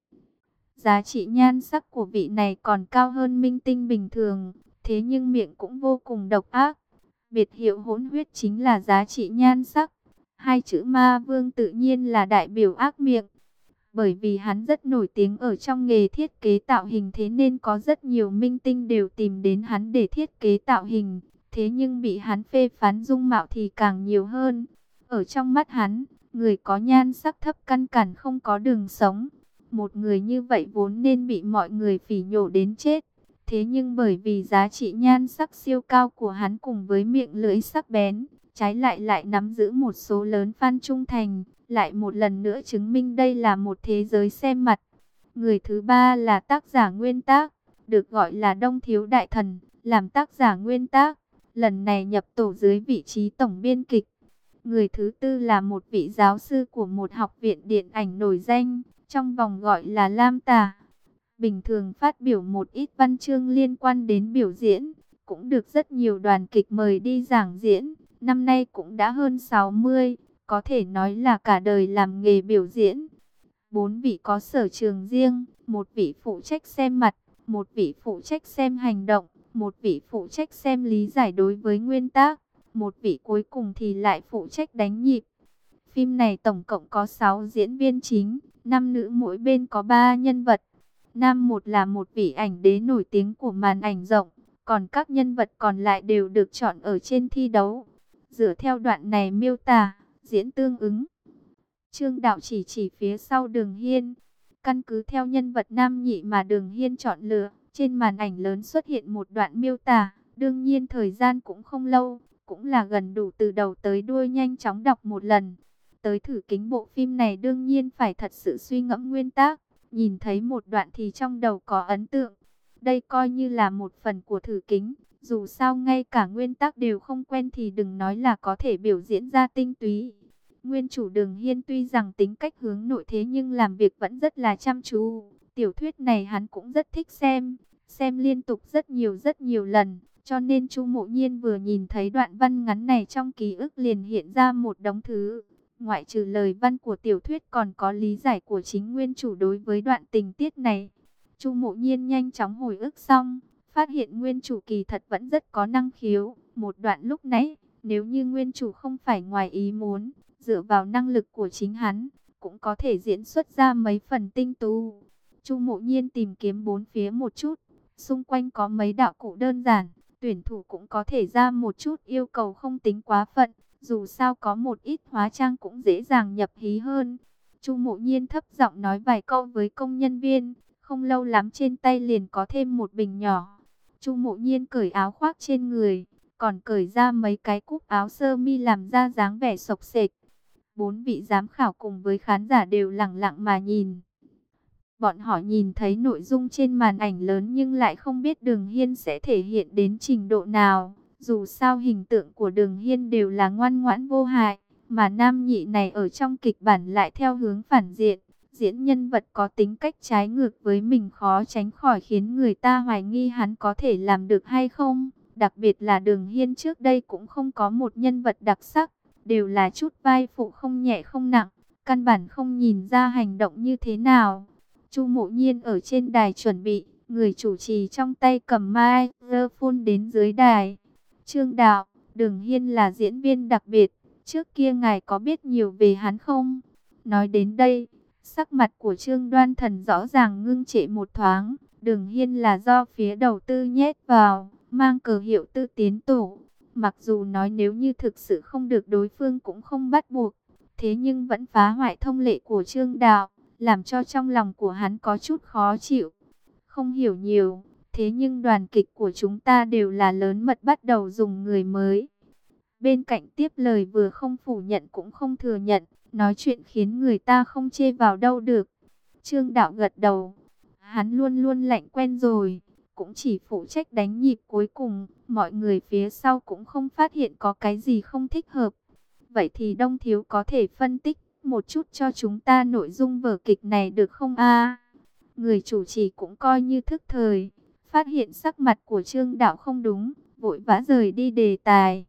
Giá trị nhan sắc của vị này còn cao hơn minh tinh bình thường, thế nhưng miệng cũng vô cùng độc ác. Biệt hiệu hỗn huyết chính là giá trị nhan sắc. Hai chữ ma vương tự nhiên là đại biểu ác miệng. Bởi vì hắn rất nổi tiếng ở trong nghề thiết kế tạo hình, thế nên có rất nhiều minh tinh đều tìm đến hắn để thiết kế tạo hình. Thế nhưng bị hắn phê phán dung mạo thì càng nhiều hơn. Ở trong mắt hắn, người có nhan sắc thấp căn bản không có đường sống. Một người như vậy vốn nên bị mọi người phỉ nhổ đến chết. Thế nhưng bởi vì giá trị nhan sắc siêu cao của hắn cùng với miệng lưỡi sắc bén, trái lại lại nắm giữ một số lớn fan trung thành, lại một lần nữa chứng minh đây là một thế giới xem mặt. Người thứ ba là tác giả nguyên tác, được gọi là Đông Thiếu Đại Thần, làm tác giả nguyên tác, lần này nhập tổ dưới vị trí tổng biên kịch. Người thứ tư là một vị giáo sư của một học viện điện ảnh nổi danh, trong vòng gọi là Lam Tà. Bình thường phát biểu một ít văn chương liên quan đến biểu diễn, cũng được rất nhiều đoàn kịch mời đi giảng diễn. Năm nay cũng đã hơn sáu mươi, có thể nói là cả đời làm nghề biểu diễn. Bốn vị có sở trường riêng, một vị phụ trách xem mặt, một vị phụ trách xem hành động, một vị phụ trách xem lý giải đối với nguyên tác, một vị cuối cùng thì lại phụ trách đánh nhịp. Phim này tổng cộng có sáu diễn viên chính, năm nữ, mỗi bên có ba nhân vật. Nam một là một vị ảnh đế nổi tiếng của màn ảnh rộng, còn các nhân vật còn lại đều được chọn ở trên thi đấu. Dựa theo đoạn này miêu tả, diễn tương ứng. Trương Đạo chỉ chỉ phía sau Đường Hiên. Căn cứ theo nhân vật nam nhị mà Đường Hiên chọn lựa, trên màn ảnh lớn xuất hiện một đoạn miêu tả. Đương nhiên thời gian cũng không lâu, cũng là gần đủ từ đầu tới đuôi nhanh chóng đọc một lần. Tới thử kính bộ phim này đương nhiên phải thật sự suy ngẫm nguyên tác. Nhìn thấy một đoạn thì trong đầu có ấn tượng. Đây coi như là một phần của thử kính. Dù sao ngay cả nguyên tác đều không quen thì đừng nói là có thể biểu diễn ra tinh túy. Nguyên chủ Đường Hiên tuy rằng tính cách hướng nội thế nhưng làm việc vẫn rất là chăm chú. Tiểu thuyết này hắn cũng rất thích xem, xem liên tục rất nhiều rất nhiều lần. Cho nên Chu Mộ Nhiên vừa nhìn thấy đoạn văn ngắn này trong ký ức liền hiện ra một đống thứ. Ngoại trừ lời văn của tiểu thuyết còn có lý giải của chính nguyên chủ đối với đoạn tình tiết này. Chu Mộ Nhiên nhanh chóng hồi ức xong, phát hiện nguyên chủ kỳ thật vẫn rất có năng khiếu. Một đoạn lúc nãy, nếu như nguyên chủ không phải ngoài ý muốn, dựa vào năng lực của chính hắn, cũng có thể diễn xuất ra mấy phần tinh tú. Chu Mộ Nhiên tìm kiếm bốn phía một chút, xung quanh có mấy đạo cụ đơn giản, tuyển thủ cũng có thể ra một chút yêu cầu không tính quá phận, dù sao có một ít hóa trang cũng dễ dàng nhập hí hơn. Chu Mộ Nhiên thấp giọng nói vài câu với công nhân viên, không lâu lắm trên tay liền có thêm một bình nhỏ. Chu Mộ Nhiên cởi áo khoác trên người, còn cởi ra mấy cái cúc áo sơ mi làm ra dáng vẻ xộc xệch. Bốn vị giám khảo cùng với khán giả đều lặng lặng mà nhìn. Bọn họ nhìn thấy nội dung trên màn ảnh lớn nhưng lại không biết Đường Hiên sẽ thể hiện đến trình độ nào. Dù sao hình tượng của Đường Hiên đều là ngoan ngoãn vô hại, mà nam nhị này ở trong kịch bản lại theo hướng phản diện. Diễn nhân vật có tính cách trái ngược với mình khó tránh khỏi khiến người ta hoài nghi hắn có thể làm được hay không. Đặc biệt là Đường Hiên trước đây cũng không có một nhân vật đặc sắc, đều là chút vai phụ không nhẹ không nặng, căn bản không nhìn ra hành động như thế nào. Chu Mộ Nhiên ở trên đài chuẩn bị, người chủ trì trong tay cầm microphone đến dưới đài. Trương Đạo, Đường Hiên là diễn viên đặc biệt, trước kia ngài có biết nhiều về hắn không? Nói đến đây, sắc mặt của Trương Đoan Thần rõ ràng ngưng trệ một thoáng. Đường Hiên là do phía đầu tư nhét vào, mang cờ hiệu Tư Tiến Tổ. Mặc dù nói nếu như thực sự không được đối phương cũng không bắt buộc, thế nhưng vẫn phá hoại thông lệ của Trương Đạo, làm cho trong lòng của hắn có chút khó chịu. Không hiểu nhiều, thế nhưng đoàn kịch của chúng ta đều là lớn mật bắt đầu dùng người mới. Bên cạnh tiếp lời vừa không phủ nhận cũng không thừa nhận, nói chuyện khiến người ta không chê vào đâu được. Trương Đạo gật đầu, hắn luôn luôn lạnh quen rồi, cũng chỉ phụ trách đánh nhịp cuối cùng, mọi người phía sau cũng không phát hiện có cái gì không thích hợp. Vậy thì Đông Thiếu có thể phân tích một chút cho chúng ta nội dung vở kịch này được không a? Người chủ trì cũng coi như thức thời, phát hiện sắc mặt của Trương Đạo không đúng, vội vã rời đi đề tài.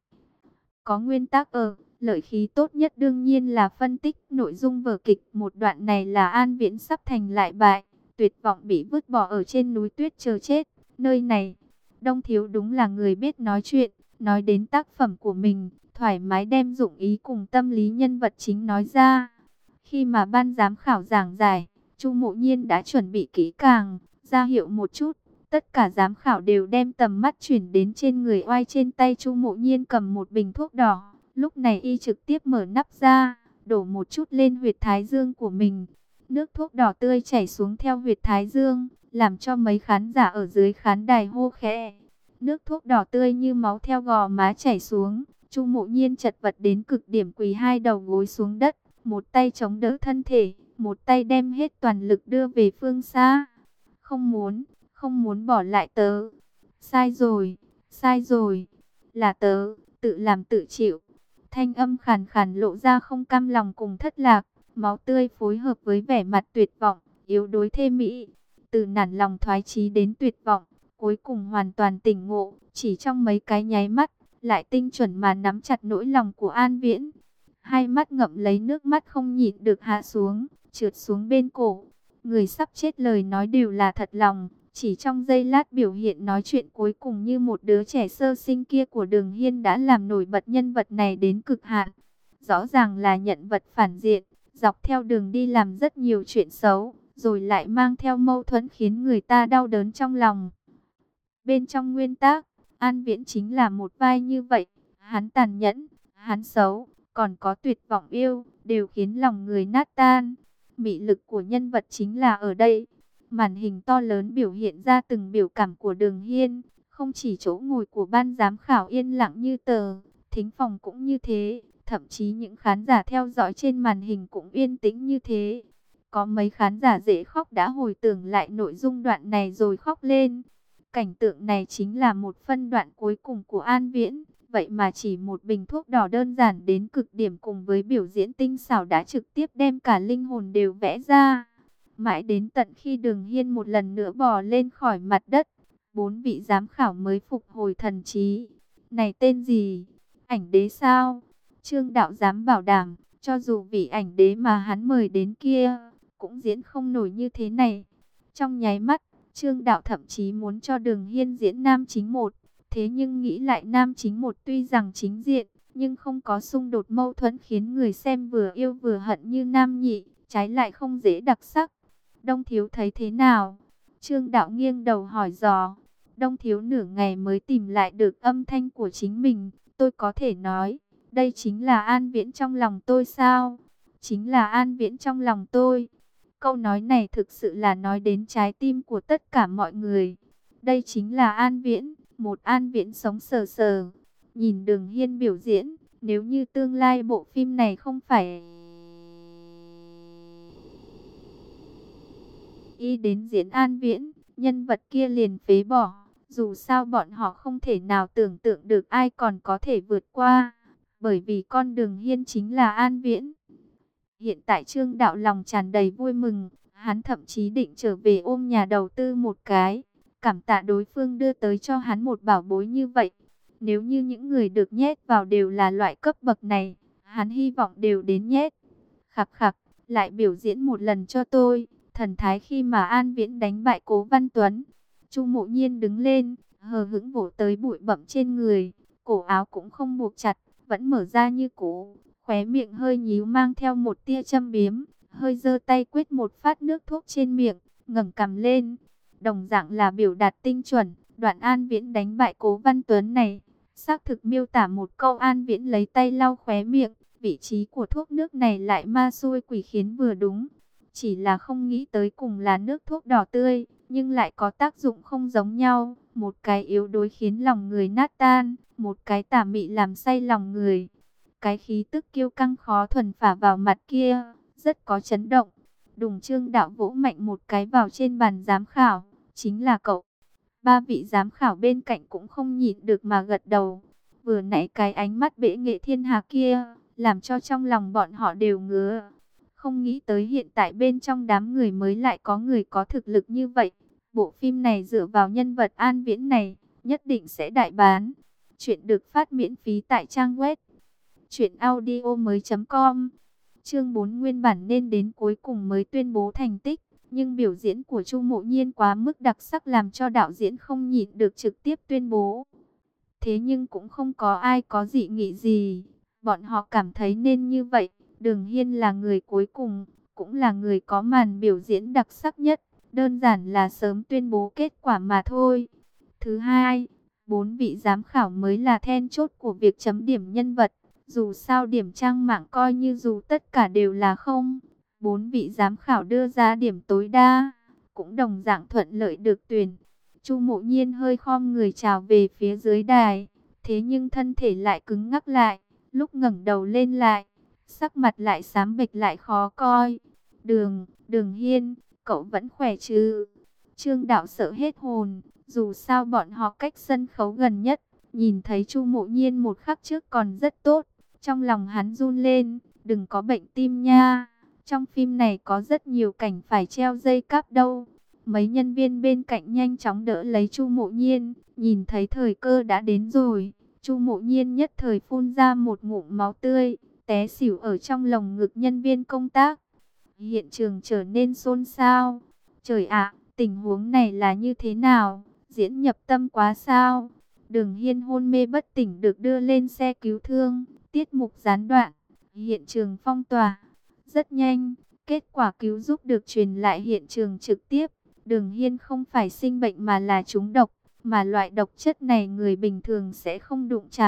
Có nguyên tắc ở, lợi khí tốt nhất đương nhiên là phân tích nội dung vở kịch. Một đoạn này là An Viễn sắp thành lại bại, tuyệt vọng bị vứt bỏ ở trên núi tuyết chờ chết. Nơi này, Đông Thiếu đúng là người biết nói chuyện, nói đến tác phẩm của mình, thoải mái đem dụng ý cùng tâm lý nhân vật chính nói ra. Khi mà ban giám khảo giảng giải, Chu Mộ Nhiên đã chuẩn bị kỹ càng, ra hiệu một chút. Tất cả giám khảo đều đem tầm mắt chuyển đến trên người oai. Trên tay Chu Mộ Nhiên cầm một bình thuốc đỏ. Lúc này y trực tiếp mở nắp ra, đổ một chút lên huyệt thái dương của mình. Nước thuốc đỏ tươi chảy xuống theo huyệt thái dương, làm cho mấy khán giả ở dưới khán đài hô khẽ. Nước thuốc đỏ tươi như máu theo gò má chảy xuống. Chu Mộ Nhiên chật vật đến cực điểm, quỳ hai đầu gối xuống đất, một tay chống đỡ thân thể, một tay đem hết toàn lực đưa về phương xa. Không muốn, không muốn bỏ lại tớ. Sai rồi, sai rồi, là tớ, tự làm tự chịu. Thanh âm khàn khàn lộ ra không cam lòng cùng thất lạc, máu tươi phối hợp với vẻ mặt tuyệt vọng, yếu đuối thê mỹ. Từ nản lòng thoái chí đến tuyệt vọng, cuối cùng hoàn toàn tỉnh ngộ, chỉ trong mấy cái nháy mắt, lại tinh chuẩn mà nắm chặt nỗi lòng của An Viễn. Hai mắt ngậm lấy nước mắt không nhịn được hạ xuống, trượt xuống bên cổ. Người sắp chết lời nói đều là thật lòng, chỉ trong giây lát biểu hiện nói chuyện cuối cùng như một đứa trẻ sơ sinh kia của Đường Hiên đã làm nổi bật nhân vật này đến cực hạn. Rõ ràng là nhận vật phản diện, dọc theo đường đi làm rất nhiều chuyện xấu, rồi lại mang theo mâu thuẫn khiến người ta đau đớn trong lòng. Bên trong nguyên tác, An Viễn chính là một vai như vậy, hắn tàn nhẫn, hắn xấu, còn có tuyệt vọng yêu, đều khiến lòng người nát tan. Mị lực của nhân vật chính là ở đây. Màn hình to lớn biểu hiện ra từng biểu cảm của Đường Hiên. Không chỉ chỗ ngồi của ban giám khảo yên lặng như tờ, thính phòng cũng như thế. Thậm chí những khán giả theo dõi trên màn hình cũng yên tĩnh như thế. Có mấy khán giả dễ khóc đã hồi tưởng lại nội dung đoạn này rồi khóc lên. Cảnh tượng này chính là một phân đoạn cuối cùng của An Viễn. Vậy mà chỉ một bình thuốc đỏ đơn giản đến cực điểm cùng với biểu diễn tinh xảo đã trực tiếp đem cả linh hồn đều vẽ ra. Mãi đến tận khi Đường Hiên một lần nữa bò lên khỏi mặt đất, bốn vị giám khảo mới phục hồi thần trí. Này tên gì? Ảnh đế sao? Trương Đạo dám bảo đảm, cho dù vị ảnh đế mà hắn mời đến kia, cũng diễn không nổi như thế này. Trong nháy mắt, Trương Đạo thậm chí muốn cho Đường Hiên diễn nam chính một. Thế nhưng nghĩ lại nam chính một tuy rằng chính diện, nhưng không có xung đột mâu thuẫn khiến người xem vừa yêu vừa hận như nam nhị, trái lại không dễ đặc sắc. Đông Thiếu thấy thế nào? Trương Đạo nghiêng đầu hỏi dò. Đông Thiếu nửa ngày mới tìm lại được âm thanh của chính mình. Tôi có thể nói, đây chính là An Viễn trong lòng tôi sao? Chính là An Viễn trong lòng tôi. Câu nói này thực sự là nói đến trái tim của tất cả mọi người. Đây chính là An Viễn, một An Viễn sống sờ sờ. Nhìn Đường Hiên biểu diễn, nếu như tương lai bộ phim này không phải y đến diễn An Viễn, nhân vật kia liền phế bỏ. Dù sao bọn họ không thể nào tưởng tượng được ai còn có thể vượt qua. Bởi vì con Đường Hiên chính là An Viễn. Hiện tại Trương Đạo lòng tràn đầy vui mừng. Hắn thậm chí định trở về ôm nhà đầu tư một cái. Cảm tạ đối phương đưa tới cho hắn một bảo bối như vậy. Nếu như những người được nhét vào đều là loại cấp bậc này, hắn hy vọng đều đến nhét. Khặc khặc, lại biểu diễn một lần cho tôi. Thần thái khi mà An Viễn đánh bại Cố Văn Tuấn. Chu Mộ Nhiên đứng lên, hờ hững vỗ tới bụi bặm trên người. Cổ áo cũng không buộc chặt, vẫn mở ra như cũ. Khóe miệng hơi nhíu mang theo một tia châm biếm. Hơi giơ tay quét một phát nước thuốc trên miệng, ngẩng cằm lên. Đồng dạng là biểu đạt tinh chuẩn. Đoạn An Viễn đánh bại Cố Văn Tuấn này, xác thực miêu tả một câu. An Viễn lấy tay lau khóe miệng. Vị trí của thuốc nước này lại ma xui quỷ khiến vừa đúng. Chỉ là không nghĩ tới cùng là nước thuốc đỏ tươi, nhưng lại có tác dụng không giống nhau. Một cái yếu đuối khiến lòng người nát tan, một cái tà mị làm say lòng người. Cái khí tức kiêu căng khó thuần phả vào mặt kia, rất có chấn động. Đùng. Trương Đạo vỗ mạnh một cái vào trên bàn giám khảo, chính là cậu. Ba vị giám khảo bên cạnh cũng không nhịn được mà gật đầu. Vừa nãy cái ánh mắt bệ nghệ thiên hà kia, làm cho trong lòng bọn họ đều ngứa. Không nghĩ tới hiện tại bên trong đám người mới lại có người có thực lực như vậy. Bộ phim này dựa vào nhân vật An Viễn này, nhất định sẽ đại bán. Chuyện được phát miễn phí tại trang web truyện audio mới chấm com. Chương bốn nguyên bản nên đến cuối cùng mới tuyên bố thành tích. Nhưng biểu diễn của Chu Mộ Nhiên quá mức đặc sắc làm cho đạo diễn không nhịn được trực tiếp tuyên bố. Thế nhưng cũng không có ai có dị nghị gì. Bọn họ cảm thấy nên như vậy. Đường Hiên là người cuối cùng, cũng là người có màn biểu diễn đặc sắc nhất. Đơn giản là sớm tuyên bố kết quả mà thôi. Thứ hai, bốn vị giám khảo mới là then chốt của việc chấm điểm nhân vật. Dù sao điểm trang mạng coi như dù tất cả đều là không. Bốn vị giám khảo đưa ra điểm tối đa, cũng đồng dạng thuận lợi được tuyển. Chu Mộ Nhiên hơi khom người chào về phía dưới đài. Thế nhưng thân thể lại cứng ngắc lại, lúc ngẩng đầu lên lại, sắc mặt lại xám bệch lại khó coi. Đường, Đường Hiên, cậu vẫn khỏe chứ? Trương Đạo sợ hết hồn, dù sao bọn họ cách sân khấu gần nhất. Nhìn thấy Chu Mộ Nhiên một khắc trước còn rất tốt, trong lòng hắn run lên, đừng có bệnh tim nha. Trong phim này có rất nhiều cảnh phải treo dây cáp đâu. Mấy nhân viên bên cạnh nhanh chóng đỡ lấy Chu Mộ Nhiên, nhìn thấy thời cơ đã đến rồi. Chu Mộ Nhiên nhất thời phun ra một ngụm máu tươi, té xỉu ở trong lồng ngực nhân viên công tác. Hiện trường trở nên xôn xao. Trời ạ, tình huống này là như thế nào? Diễn nhập tâm quá sao? Đường Hiên hôn mê bất tỉnh được đưa lên xe cứu thương, tiết mục gián đoạn, hiện trường phong tỏa. Rất nhanh, kết quả cứu giúp được truyền lại hiện trường trực tiếp. Đường Hiên không phải sinh bệnh mà là trúng độc, mà loại độc chất này người bình thường sẽ không đụng chạm.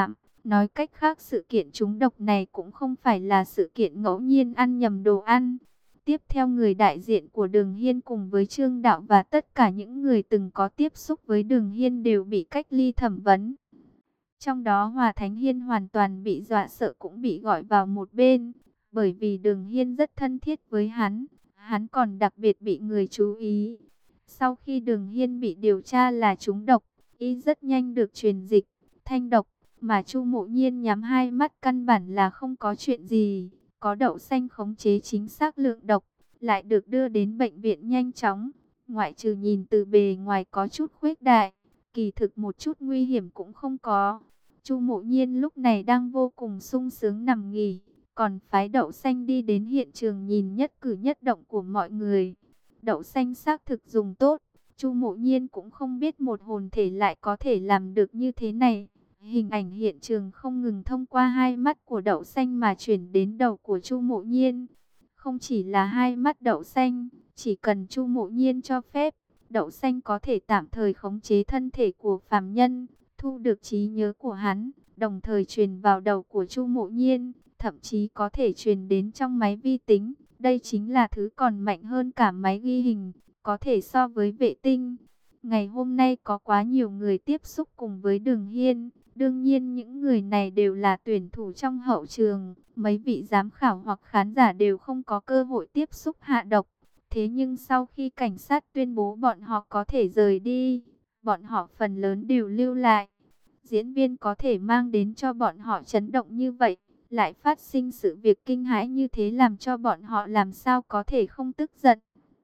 Nói cách khác, sự kiện trúng độc này cũng không phải là sự kiện ngẫu nhiên ăn nhầm đồ ăn. Tiếp theo, người đại diện của Đường Hiên cùng với Trương Đạo và tất cả những người từng có tiếp xúc với Đường Hiên đều bị cách ly thẩm vấn. Trong đó Hòa Thánh Hiên hoàn toàn bị dọa sợ, cũng bị gọi vào một bên, bởi vì Đường Hiên rất thân thiết với hắn, hắn còn đặc biệt bị người chú ý. Sau khi Đường Hiên bị điều tra là trúng độc, y rất nhanh được truyền dịch, thanh độc, mà Chu Mộ Nhiên nhắm hai mắt căn bản là không có chuyện gì, có đậu xanh khống chế chính xác lượng độc, lại được đưa đến bệnh viện nhanh chóng, ngoại trừ nhìn từ bề ngoài có chút khuếch đại, kỳ thực một chút nguy hiểm cũng không có. Chu Mộ Nhiên lúc này đang vô cùng sung sướng nằm nghỉ, còn phái Đậu Xanh đi đến hiện trường nhìn nhất cử nhất động của mọi người. Đậu Xanh xác thực dùng tốt, Chu Mộ Nhiên cũng không biết một hồn thể lại có thể làm được như thế này. Hình ảnh hiện trường không ngừng thông qua hai mắt của Đậu Xanh mà chuyển đến đầu của Chu Mộ Nhiên. Không chỉ là hai mắt Đậu Xanh, chỉ cần Chu Mộ Nhiên cho phép, Đậu Xanh có thể tạm thời khống chế thân thể của phàm nhân, thu được trí nhớ của hắn, đồng thời truyền vào đầu của Chu Mộ Nhiên, thậm chí có thể truyền đến trong máy vi tính. Đây chính là thứ còn mạnh hơn cả máy ghi hình, có thể so với vệ tinh. Ngày hôm nay có quá nhiều người tiếp xúc cùng với Đường Hiên, đương nhiên những người này đều là tuyển thủ trong hậu trường, mấy vị giám khảo hoặc khán giả đều không có cơ hội tiếp xúc hạ độc. Thế nhưng sau khi cảnh sát tuyên bố bọn họ có thể rời đi, bọn họ phần lớn đều lưu lại. Diễn viên có thể mang đến cho bọn họ chấn động như vậy, lại phát sinh sự việc kinh hãi như thế, làm cho bọn họ làm sao có thể không tức giận.